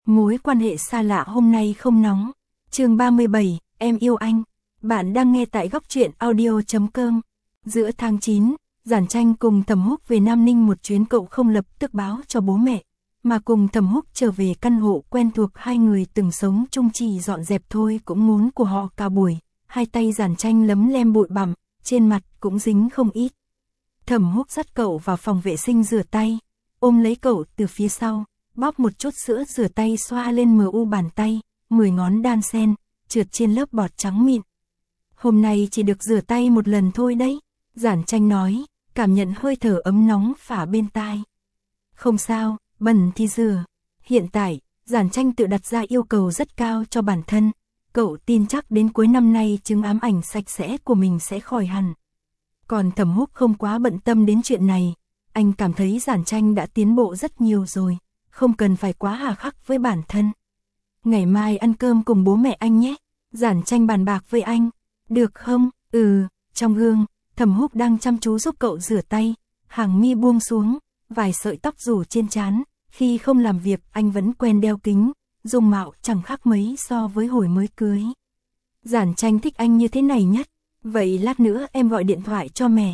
Mối quan hệ xa lạ hôm nay không nóng. Chương 37, em yêu anh. Bạn đang nghe tại góc truyện audio.com. Giữa tháng 9, Giản Tranh cùng Thẩm Húc về Nam Ninh một chuyến, cậu không lập tức báo cho bố mẹ, mà cùng Thẩm Húc trở về căn hộ quen thuộc hai người từng sống chung, chỉ dọn dẹp thôi cũng ngốn của họ cả buổi. Hai tay Giản Tranh lấm lem bụi bặm, trên mặt cũng dính không ít. Thẩm Húc dắt cậu vào phòng vệ sinh rửa tay, ôm lấy cậu từ phía sau, bóp một chút sữa rửa tay xoa lên mu bàn tay, 10 ngón đan sen, trượt trên lớp bọt trắng mịn. Hôm nay chỉ được rửa tay một lần thôi đấy, Giản Tranh nói, cảm nhận hơi thở ấm nóng phả bên tai. Không sao, bẩn thì rửa. Hiện tại, Giản Tranh tự đặt ra yêu cầu rất cao cho bản thân. Cậu tin chắc đến cuối năm nay chứng ám ảnh sạch sẽ của mình sẽ khỏi hẳn. Còn Thẩm Húc không quá bận tâm đến chuyện này. Anh cảm thấy Giản Tranh đã tiến bộ rất nhiều rồi, không cần phải quá hà khắc với bản thân. Ngày mai ăn cơm cùng bố mẹ anh nhé, Giản Tranh bàn bạc với anh. Được không? Trong gương, Thẩm Húc đang chăm chú giúp cậu rửa tay, hàng mi buông xuống, vài sợi tóc rủ trên trán. Khi không làm việc anh vẫn quen đeo kính, dung mạo chẳng khác mấy so với hồi mới cưới. Giản Tranh thích anh như thế này nhất. Vậy lát nữa em gọi điện thoại cho mẹ.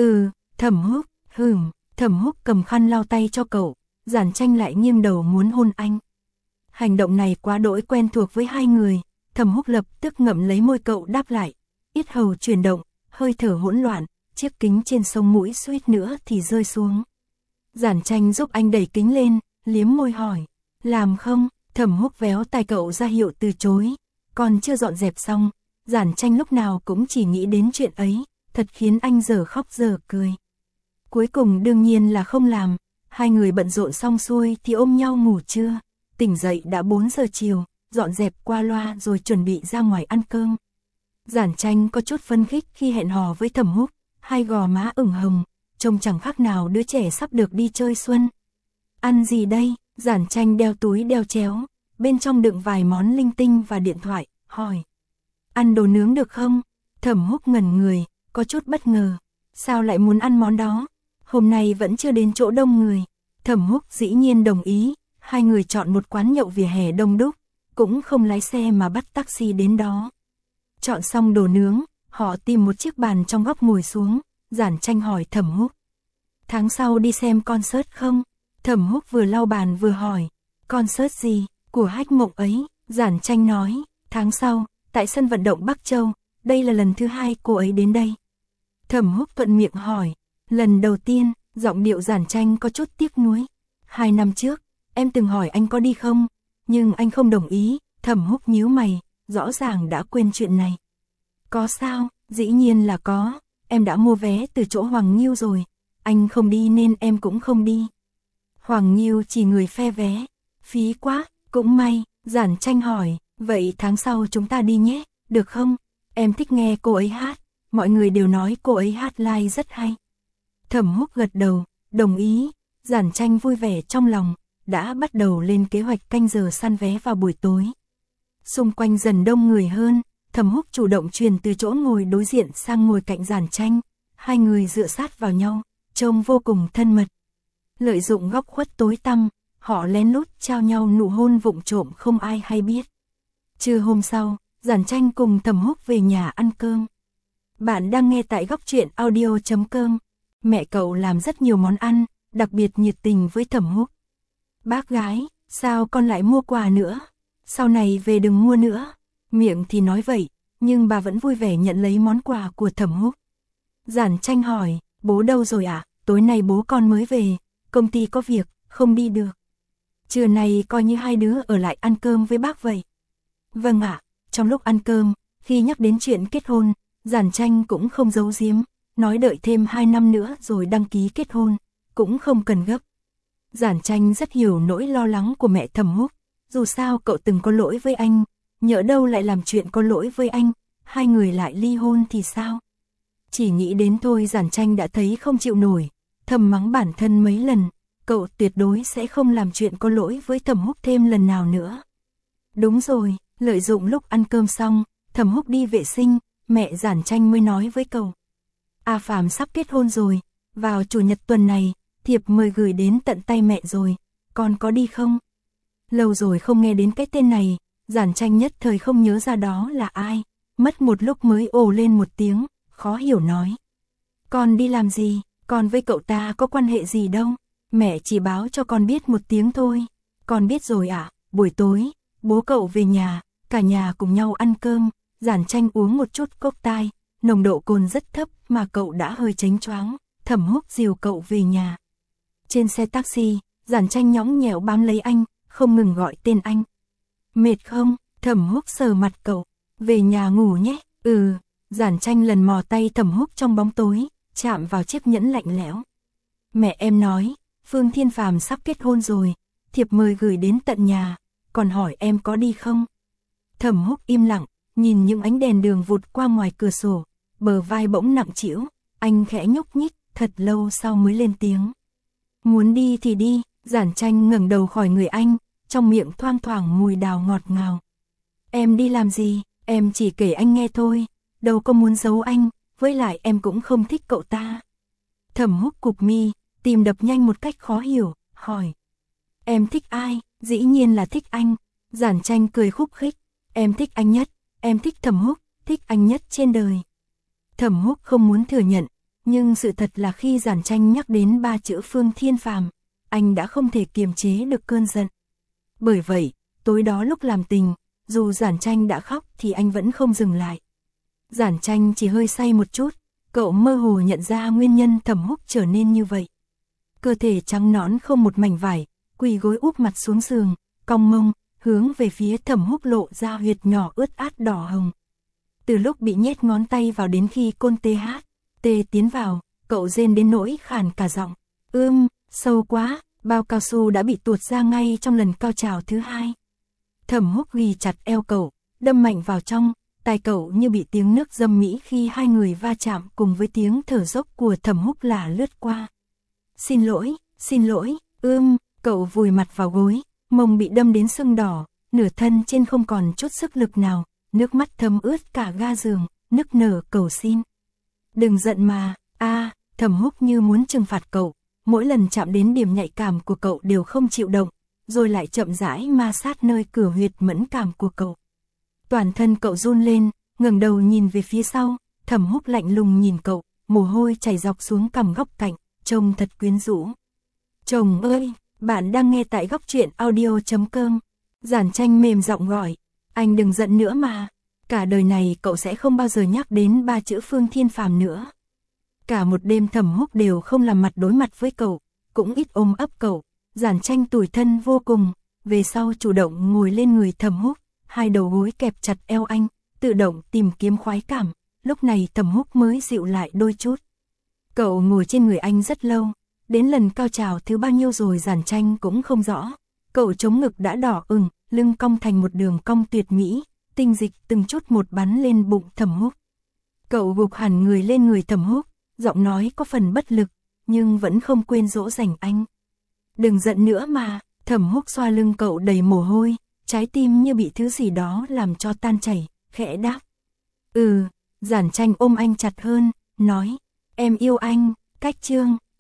Thẩm Húc, Thẩm Húc cầm khăn lau tay cho cậu, Giản Tranh lại nghiêng đầu muốn hôn anh. Hành động này quá đỗi quen thuộc với hai người, Thẩm Húc lập tức ngậm lấy môi cậu đáp lại. Yết hầu chuyển động, hơi thở hỗn loạn, chiếc kính trên sống mũi suýt nữa thì rơi xuống. Giản Tranh giúp anh đẩy kính lên, liếm môi hỏi, làm không? Thẩm Húc véo tai cậu ra hiệu từ chối. Còn chưa dọn dẹp xong, Giản Tranh lúc nào cũng chỉ nghĩ đến chuyện ấy, thật khiến anh giờ khóc giờ cười. Cuối cùng đương nhiên là không làm, hai người bận rộn xong xuôi thì ôm nhau ngủ trưa. Tỉnh dậy đã 4 giờ chiều, dọn dẹp qua loa rồi chuẩn bị ra ngoài ăn cơm. Giản Tranh có chút phấn khích khi hẹn hò với Thẩm Húc, hai gò má ửng hồng, trông chẳng khác nào đứa trẻ sắp được đi chơi xuân. Ăn gì đây? Giản Tranh đeo túi đeo chéo, bên trong đựng vài món linh tinh và điện thoại, hỏi. Ăn đồ nướng được không? Thẩm Húc ngẩn người, có chút bất ngờ. Sao lại muốn ăn món đó? Hôm nay vẫn chưa đến chỗ đông người. Thẩm Húc dĩ nhiên đồng ý, hai người chọn một quán nhậu vỉa hè đông đúc, cũng không lái xe mà bắt taxi đến đó. Chọn xong đồ nướng, họ tìm một chiếc bàn trong góc ngồi xuống, Giản Tranh hỏi Thẩm Húc. Tháng sau đi xem concert không? Thẩm Húc vừa lau bàn vừa hỏi. Concert gì? Của Hách Mộng ấy, Giản Tranh nói. Tháng sau, tại sân vận động Bắc Châu, đây là lần thứ 2 cô ấy đến đây. Thẩm Húc thuận miệng hỏi. Lần đầu tiên, giọng điệu Giản Tranh có chút tiếc nuối. 2 năm trước, em từng hỏi anh có đi không? Nhưng anh không đồng ý. Thẩm Húc nhíu mày, rõ ràng đã quên chuyện này. Có sao? Dĩ nhiên là có. Em đã mua vé từ chỗ Hoàng Nghiêu rồi. Anh không đi nên em cũng không đi. Hoàng Nghiêu chỉ người phe vé. Phí quá. Cũng may. Giản Tranh hỏi. Vậy tháng sau chúng ta đi nhé, được không? Em thích nghe cô ấy hát. Mọi người đều nói cô ấy hát live rất hay. Thẩm Húc gật đầu, đồng ý. Giản Tranh vui vẻ trong lòng, đã bắt đầu lên kế hoạch canh giờ săn vé vào buổi tối. Xung quanh dần đông người hơn, Thẩm Húc chủ động chuyển từ chỗ ngồi đối diện sang ngồi cạnh Giản Tranh. Hai người dựa sát vào nhau, trông vô cùng thân mật. Lợi dụng góc khuất tối tăm, họ lén lút trao nhau nụ hôn vụng trộm không ai hay biết. Trưa hôm sau, Giản Tranh cùng Thẩm Húc về nhà ăn cơm. Bạn đang nghe tại góc truyện audio.com. Mẹ cậu làm rất nhiều món ăn, đặc biệt nhiệt tình với Thẩm Húc. Bác gái, sao con lại mua quà nữa? Sau này về đừng mua nữa. Miệng thì nói vậy, nhưng bà vẫn vui vẻ nhận lấy món quà của Thẩm Húc. Giản Tranh hỏi, bố đâu rồi ạ? Tối nay bố con mới về, công ty có việc, không đi được. Trưa nay coi như hai đứa ở lại ăn cơm với bác vậy. Vâng ạ. Trong lúc ăn cơm, khi nhắc đến chuyện kết hôn, Giản Tranh cũng không giấu giếm, nói đợi thêm 2 năm nữa rồi đăng ký kết hôn, cũng không cần gấp. Giản Tranh rất hiểu nỗi lo lắng của mẹ Thẩm Húc, dù sao cậu từng có lỗi với anh, nhỡ đâu lại làm chuyện có lỗi với anh, hai người lại ly hôn thì sao? Chỉ nghĩ đến thôi Giản Tranh đã thấy không chịu nổi, thầm mắng bản thân mấy lần, cậu tuyệt đối sẽ không làm chuyện có lỗi với Thẩm Húc thêm lần nào nữa. Đúng rồi, lợi dụng lúc ăn cơm xong, Thẩm Húc đi vệ sinh, mẹ Giản Tranh mới nói với cậu. A Phàm sắp kết hôn rồi, vào chủ nhật tuần này, thiệp mời gửi đến tận tay mẹ rồi, con có đi không? Lâu rồi không nghe đến cái tên này, Giản Tranh nhất thời không nhớ ra đó là ai, mất một lúc mới ồ lên một tiếng, khó hiểu nói. Con đi làm gì, con với cậu ta có quan hệ gì đâu, mẹ chỉ báo cho con biết một tiếng thôi. Con biết rồi ạ, buổi tối, bố cậu về nhà, cả nhà cùng nhau ăn cơm, Giản Tranh uống một chút cốc tai, nồng độ cồn rất thấp mà cậu đã hơi chánh choáng, Thẩm Húc dìu cậu về nhà. Trên xe taxi, Giản Tranh nhõng nhẽo bám lấy anh, không ngừng gọi tên anh. Mệt không? Thẩm Húc sờ mặt cậu, về nhà ngủ nhé. Giản Tranh lần mò tay Thẩm Húc trong bóng tối, chạm vào chiếc nhẫn lạnh lẽo. Mẹ em nói, Phương Thiên Phàm sắp kết hôn rồi, thiệp mời gửi đến tận nhà, còn hỏi em có đi không? Thẩm Húc im lặng, nhìn những ánh đèn đường vụt qua ngoài cửa sổ, bờ vai bỗng nặng trĩu, anh khẽ nhúc nhích, thật lâu sau mới lên tiếng. Muốn đi thì đi. Giản Tranh ngẩng đầu khỏi người anh, trong miệng thoang thoảng mùi đào ngọt ngào. Em đi làm gì, em chỉ kể anh nghe thôi, đâu có muốn giấu anh, với lại em cũng không thích cậu ta. Thẩm Húc cụp mi, tim đập nhanh một cách khó hiểu, hỏi. Em thích ai? Dĩ nhiên là thích anh. Giản Tranh cười khúc khích. Em thích anh nhất, em thích Thẩm Húc, thích anh nhất trên đời. Thẩm Húc không muốn thừa nhận, nhưng sự thật là khi Giản Tranh nhắc đến ba chữ Phương Thiên Phàm, anh đã không thể kiềm chế được cơn giận. Bởi vậy, tối đó lúc làm tình, dù Giản Tranh đã khóc thì anh vẫn không dừng lại. Giản Tranh chỉ hơi say một chút, cậu mơ hồ nhận ra nguyên nhân Thẩm Húc trở nên như vậy. Cơ thể trắng nõn không một mảnh vải, quỳ gối úp mặt xuống giường, cong mông, hướng về phía Thẩm Húc lộ ra huyệt nhỏ ướt át đỏ hồng. Từ lúc bị nhét ngón tay vào đến khi côn tê tiến vào, cậu rên đến nỗi khàn cả giọng. Sâu quá, bao cao su đã bị tuột ra ngay trong lần cao trào thứ hai. Thẩm Húc ghi chặt eo cậu, đâm mạnh vào trong, tai cậu như bị tiếng nước dâm mỹ khi hai người va chạm cùng với tiếng thở dốc của Thẩm Húc lả lướt qua. Xin lỗi, cậu vùi mặt vào gối, mông bị đâm đến sưng đỏ, nửa thân trên không còn chút sức lực nào, nước mắt thấm ướt cả ga giường, nức nở cầu xin. Đừng giận mà, Thẩm Húc như muốn trừng phạt cậu. Mỗi lần chạm đến điểm nhạy cảm của cậu đều không chịu động, rồi lại chậm rãi ma sát nơi cửa huyệt mẫn cảm của cậu. Toàn thân cậu run lên, ngẩng đầu nhìn về phía sau, Thẩm Húc lạnh lùng nhìn cậu, mồ hôi chảy dọc xuống cằm góc cạnh, trông thật quyến rũ. Chồng ơi, bạn đang nghe tại góc truyện audio.com. Giản Tranh mềm giọng gọi, anh đừng giận nữa mà, cả đời này cậu sẽ không bao giờ nhắc đến ba chữ Phương Thiên Phàm nữa. Cả một đêm Thẩm Húc đều không làm mặt đối mặt với cậu, cũng ít ôm ấp cậu. Giản Tranh tủi thân vô cùng, về sau chủ động ngồi lên người Thẩm Húc, hai đầu gối kẹp chặt eo anh, tự động tìm kiếm khoái cảm. Lúc này Thẩm Húc mới dịu lại đôi chút. Cậu ngồi trên người anh rất lâu, đến lần cao trào thứ bao nhiêu rồi Giản Tranh cũng không rõ. Cậu chống ngực đã đỏ ửng, lưng cong thành một đường cong tuyệt mỹ, tinh dịch từng chút một bắn lên bụng Thẩm Húc. Cậu gục hẳn người lên người Thẩm Húc, giọng nói có phần bất lực, nhưng vẫn không quên dỗ dành anh. Đừng giận nữa mà. Thẩm Húc xoa lưng cậu đầy mồ hôi, trái tim như bị thứ gì đó làm cho tan chảy, khẽ đáp. Giản Tranh ôm anh chặt hơn, nói, em yêu anh. Cách chương